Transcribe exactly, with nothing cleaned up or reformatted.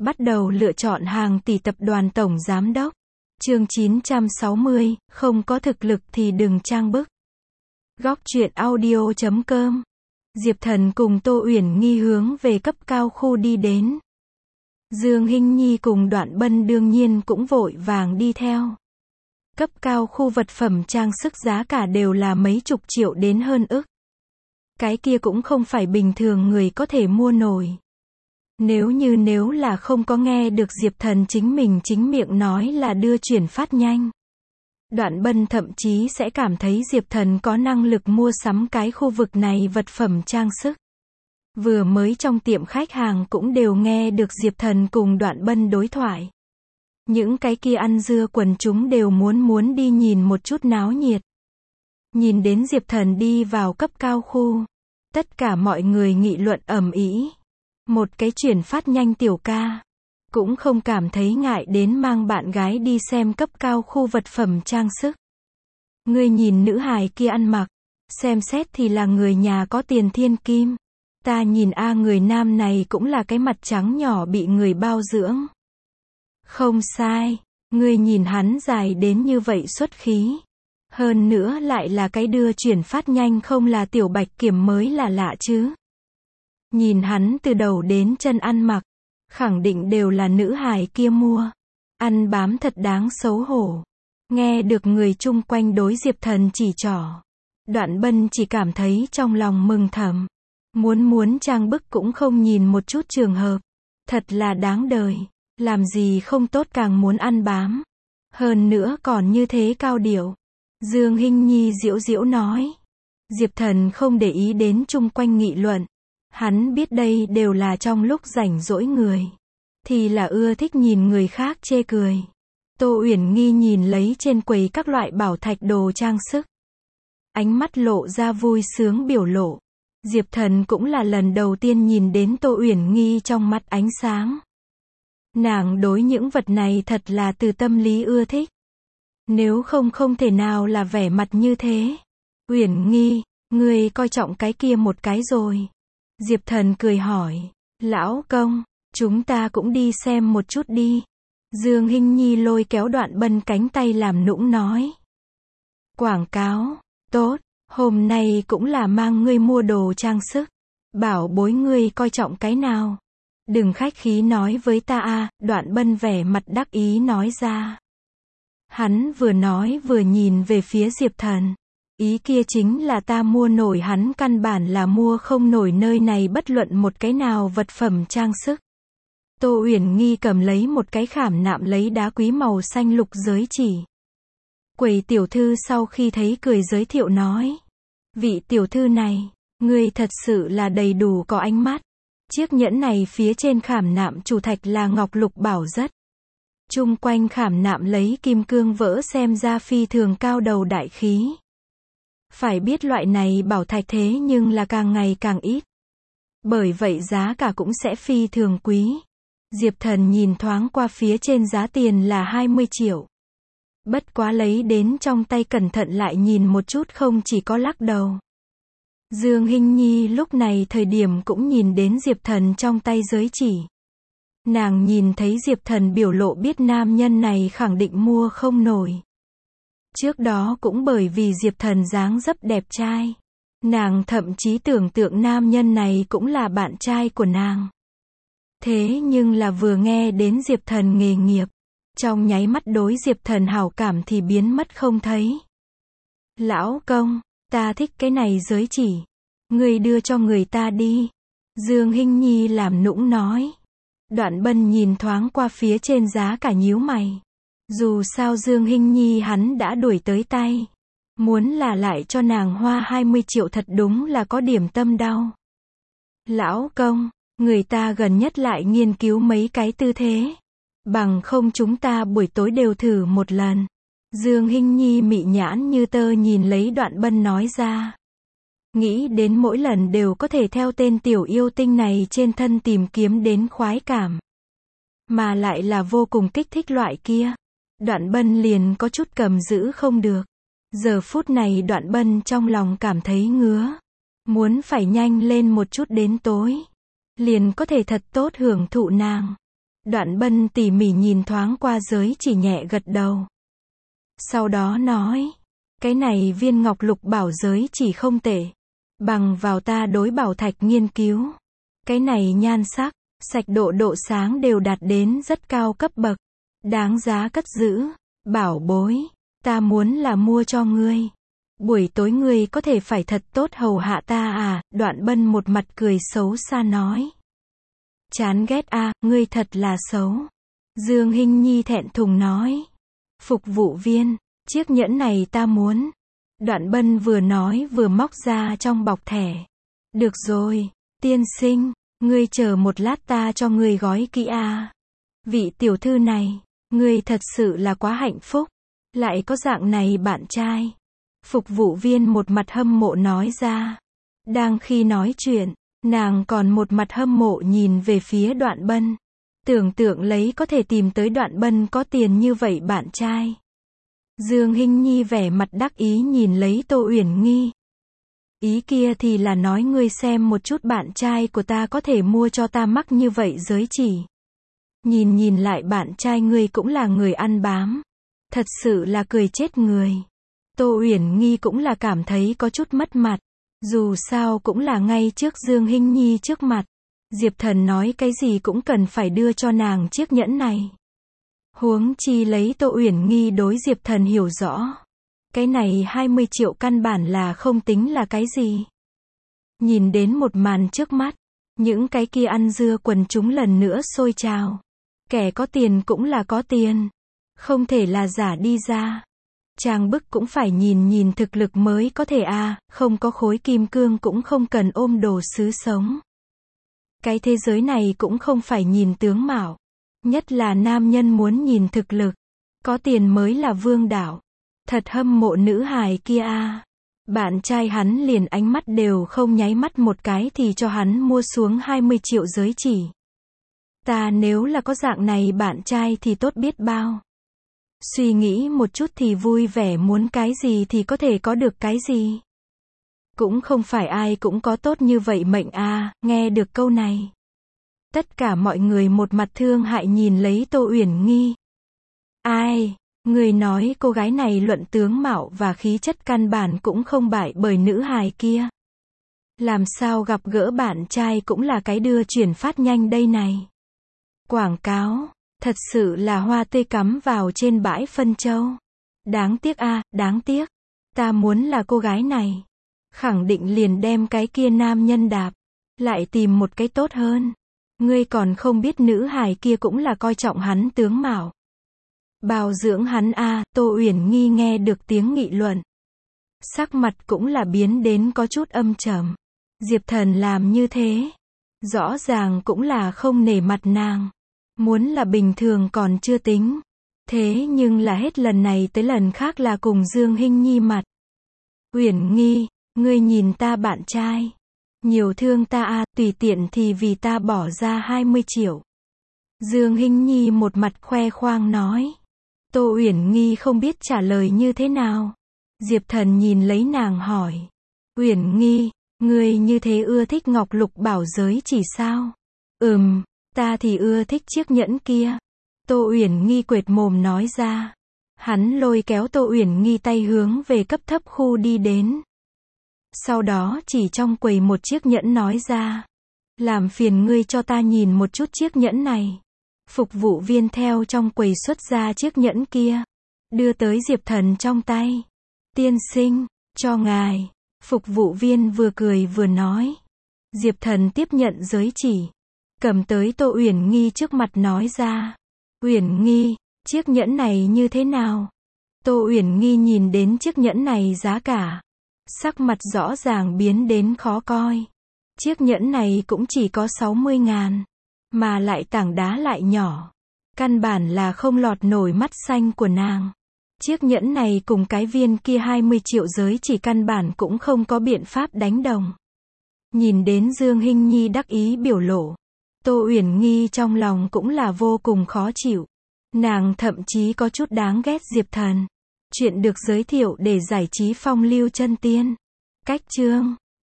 Bắt đầu lựa chọn hàng tỷ tập đoàn tổng giám đốc. Chương chín trăm sáu mươi, không có thực lực thì đừng trang bức. Góc truyện audio chấm com. Diệp Thần cùng Tô Uyển Nghi hướng về cấp cao khu đi đến. Dương Hinh Nhi cùng Đoạn Bân đương nhiên cũng vội vàng đi theo. Cấp cao khu vật phẩm trang sức giá cả đều là mấy chục triệu đến hơn ức. Cái kia cũng không phải bình thường người có thể mua nổi. Nếu như nếu là không có nghe được Diệp Thần chính mình chính miệng nói là đưa chuyển phát nhanh. Đoạn Bân thậm chí sẽ cảm thấy Diệp Thần có năng lực mua sắm cái khu vực này vật phẩm trang sức. Vừa mới trong tiệm khách hàng cũng đều nghe được Diệp Thần cùng Đoạn Bân đối thoại. Những cái kia ăn dưa quần chúng đều muốn muốn đi nhìn một chút náo nhiệt. Nhìn đến Diệp Thần đi vào cấp cao khu. Tất cả mọi người nghị luận ầm ĩ. Một cái chuyển phát nhanh tiểu ca. Cũng không cảm thấy ngại đến mang bạn gái đi xem cấp cao khu vật phẩm trang sức. Ngươi nhìn nữ hài kia ăn mặc. Xem xét thì là người nhà có tiền thiên kim. Ta nhìn a người nam này cũng là cái mặt trắng nhỏ bị người bao dưỡng. Không sai. Ngươi nhìn hắn dài đến như vậy xuất khí. Hơn nữa lại là cái đưa chuyển phát nhanh không là tiểu bạch kiểm mới là lạ chứ. Nhìn hắn từ đầu đến chân ăn mặc. Khẳng định đều là nữ hài kia mua. Ăn bám thật đáng xấu hổ. Nghe được người chung quanh đối Diệp Thần chỉ trỏ. Đoạn Bân chỉ cảm thấy trong lòng mừng thầm. Muốn muốn trang bức cũng không nhìn một chút trường hợp. Thật là đáng đời. Làm gì không tốt càng muốn ăn bám. Hơn nữa còn như thế cao điệu. Dương Hinh Nhi giễu giễu nói. Diệp Thần không để ý đến chung quanh nghị luận. Hắn biết đây đều là trong lúc rảnh rỗi người. Thì là ưa thích nhìn người khác chê cười. Tô Uyển Nghi nhìn lấy trên quầy các loại bảo thạch đồ trang sức. Ánh mắt lộ ra vui sướng biểu lộ. Diệp Thần cũng là lần đầu tiên nhìn đến Tô Uyển Nghi trong mắt ánh sáng. Nàng đối những vật này thật là từ tâm lý ưa thích. Nếu không không thể nào là vẻ mặt như thế. Uyển Nghi, ngươi coi trọng cái kia một cái rồi. Diệp Thần cười hỏi. Lão công, chúng ta cũng đi xem một chút đi. Dương Hinh Nhi lôi kéo Đoạn Bân cánh tay làm nũng nói. Quảng cáo, tốt, hôm nay cũng là mang ngươi mua đồ trang sức. Bảo bối ngươi coi trọng cái nào. Đừng khách khí nói với ta a. Đoạn Bân vẻ mặt đắc ý nói ra. Hắn vừa nói vừa nhìn về phía Diệp Thần. Ý kia chính là ta mua nổi hắn căn bản là mua không nổi nơi này bất luận một cái nào vật phẩm trang sức. Tô Uyển Nghi cầm lấy một cái khảm nạm lấy đá quý màu xanh lục giới chỉ. Quầy tiểu thư sau khi thấy cười giới thiệu nói. Vị tiểu thư này, ngươi thật sự là đầy đủ có ánh mắt. Chiếc nhẫn này phía trên khảm nạm chủ thạch là ngọc lục bảo rất. Chung quanh khảm nạm lấy kim cương vỡ xem ra phi thường cao đầu đại khí. Phải biết loại này bảo thạch thế nhưng là càng ngày càng ít. Bởi vậy giá cả cũng sẽ phi thường quý. Diệp Thần nhìn thoáng qua phía trên giá tiền là hai mươi triệu. Bất quá lấy đến trong tay cẩn thận lại nhìn một chút không chỉ có lắc đầu. Dương Hinh Nhi lúc này thời điểm cũng nhìn đến Diệp Thần trong tay giới chỉ. Nàng nhìn thấy Diệp Thần biểu lộ biết nam nhân này khẳng định mua không nổi. Trước đó cũng bởi vì Diệp Thần dáng dấp đẹp trai. Nàng thậm chí tưởng tượng nam nhân này cũng là bạn trai của nàng. Thế nhưng là vừa nghe đến Diệp Thần nghề nghiệp. Trong nháy mắt đối Diệp Thần hảo cảm thì biến mất không thấy. Lão công, ta thích cái này giới chỉ. Ngươi đưa cho người ta đi. Dương Hinh Nhi làm nũng nói. Đoạn Bân nhìn thoáng qua phía trên giá cả nhíu mày. Dù sao Dương Hinh Nhi hắn đã đuổi tới tay. Muốn là lại cho nàng hoa hai mươi triệu thật đúng là có điểm tâm đau. Lão công, người ta gần nhất lại nghiên cứu mấy cái tư thế. Bằng không chúng ta buổi tối đều thử một lần. Dương Hinh Nhi mị nhãn như tơ nhìn lấy Đoạn Bân nói ra. Nghĩ đến mỗi lần đều có thể theo tên tiểu yêu tinh này trên thân tìm kiếm đến khoái cảm. Mà lại là vô cùng kích thích loại kia. Đoạn Bân liền có chút cầm giữ không được. Giờ phút này Đoạn Bân trong lòng cảm thấy ngứa. Muốn phải nhanh lên một chút đến tối. Liền có thể thật tốt hưởng thụ nàng. Đoạn Bân tỉ mỉ nhìn thoáng qua giới chỉ, nhẹ gật đầu. Sau đó nói, cái này viên ngọc lục bảo giới chỉ không tệ. Bằng vào ta đối bảo thạch nghiên cứu. Cái này nhan sắc, sạch độ độ sáng đều đạt đến rất cao cấp bậc. Đáng giá cất giữ. Bảo bối, ta muốn là mua cho ngươi. Buổi tối ngươi có thể phải thật tốt hầu hạ ta à, Đoạn Bân một mặt cười xấu xa nói. Chán ghét a, à, ngươi thật là xấu. Dương Hinh Nhi thẹn thùng nói. Phục vụ viên, chiếc nhẫn này ta muốn. Đoạn Bân vừa nói vừa móc ra trong bọc thẻ. Được rồi, tiên sinh, ngươi chờ một lát ta cho ngươi gói kỹ a. À. Vị tiểu thư này, ngươi thật sự là quá hạnh phúc. Lại có dạng này bạn trai. Phục vụ viên một mặt hâm mộ nói ra. Đang khi nói chuyện, nàng còn một mặt hâm mộ nhìn về phía Đoạn Bân. Tưởng tượng lấy có thể tìm tới Đoạn Bân có tiền như vậy bạn trai. Dương Hinh Nhi vẻ mặt đắc ý nhìn lấy Tô Uyển Nghi. Ý kia thì là nói ngươi xem một chút bạn trai của ta có thể mua cho ta mắc như vậy giới chỉ. Nhìn nhìn lại bạn trai ngươi cũng là người ăn bám. Thật sự là cười chết người. Tô Uyển Nghi cũng là cảm thấy có chút mất mặt. Dù sao cũng là ngay trước Dương Hinh Nhi trước mặt. Diệp Thần nói cái gì cũng cần phải đưa cho nàng chiếc nhẫn này. Huống chi lấy Tô Uyển Nghi đối Diệp Thần hiểu rõ. Cái này hai mươi triệu căn bản là không tính là cái gì. Nhìn đến một màn trước mắt. Những cái kia ăn dưa quần chúng lần nữa sôi trào. Kẻ có tiền cũng là có tiền. Không thể là giả đi ra. Trang bức cũng phải nhìn nhìn thực lực mới có thể a, à, không có khối kim cương cũng không cần ôm đồ sứ sống. Cái thế giới này cũng không phải nhìn tướng mạo. Nhất là nam nhân muốn nhìn thực lực. Có tiền mới là vương đạo. Thật hâm mộ nữ hài kia a. À. Bạn trai hắn liền ánh mắt đều không nháy mắt một cái thì cho hắn mua xuống hai mươi triệu giới chỉ. Ta nếu là có dạng này bạn trai thì tốt biết bao. Suy nghĩ một chút thì vui vẻ, muốn cái gì thì có thể có được cái gì. Cũng không phải ai cũng có tốt như vậy mệnh a. À, nghe được câu này. Tất cả mọi người một mặt thương hại nhìn lấy Tô Uyển Nghi. Ai, người nói cô gái này luận tướng mạo và khí chất căn bản cũng không bại bởi nữ hài kia. Làm sao gặp gỡ bạn trai cũng là cái đưa chuyển phát nhanh đây này. Quảng cáo. Thật sự là hoa tươi cắm vào trên bãi phân châu. Đáng tiếc a, à, đáng tiếc. Ta muốn là cô gái này. Khẳng định liền đem cái kia nam nhân đạp. Lại tìm một cái tốt hơn. Ngươi còn không biết nữ hài kia cũng là coi trọng hắn tướng mạo. Bào dưỡng hắn a, à, Tô Uyển Nghi nghe được tiếng nghị luận. Sắc mặt cũng là biến đến có chút âm trầm. Diệp Thần làm như thế. Rõ ràng cũng là không nể mặt nàng. Muốn là bình thường còn chưa tính. Thế nhưng là hết lần này tới lần khác là cùng Dương Hinh Nhi mặt. Uyển Nghi, ngươi nhìn ta bạn trai. Nhiều thương ta a, à, tùy tiện thì vì ta bỏ ra hai mươi triệu. Dương Hinh Nhi một mặt khoe khoang nói. Tô Uyển Nghi không biết trả lời như thế nào. Diệp Thần nhìn lấy nàng hỏi. Uyển Nghi, ngươi như thế ưa thích ngọc lục bảo giới chỉ sao? Ừm. Ta thì ưa thích chiếc nhẫn kia. Tô Uyển Nghi quệt mồm nói ra. Hắn lôi kéo Tô Uyển Nghi tay hướng về cấp thấp khu đi đến. Sau đó chỉ trong quầy một chiếc nhẫn nói ra. Làm phiền ngươi cho ta nhìn một chút chiếc nhẫn này. Phục vụ viên theo trong quầy xuất ra chiếc nhẫn kia. Đưa tới Diệp Thần trong tay. Tiên sinh, cho ngài. Phục vụ viên vừa cười vừa nói. Diệp Thần tiếp nhận giới chỉ. Cầm tới Tô Uyển Nghi trước mặt nói ra. Uyển Nghi, chiếc nhẫn này như thế nào? Tô Uyển Nghi nhìn đến chiếc nhẫn này giá cả. Sắc mặt rõ ràng biến đến khó coi. Chiếc nhẫn này cũng chỉ có sáu mươi ngàn. Mà lại tảng đá lại nhỏ. Căn bản là không lọt nổi mắt xanh của nàng. Chiếc nhẫn này cùng cái viên kia hai mươi triệu giới chỉ căn bản cũng không có biện pháp đánh đồng. Nhìn đến Dương Hinh Nhi đắc ý biểu lộ. Tô Uyển Nghi trong lòng cũng là vô cùng khó chịu. Nàng thậm chí có chút đáng ghét Diệp Thần. Chuyện được giới thiệu để giải trí phong lưu chân tiên. Cách chương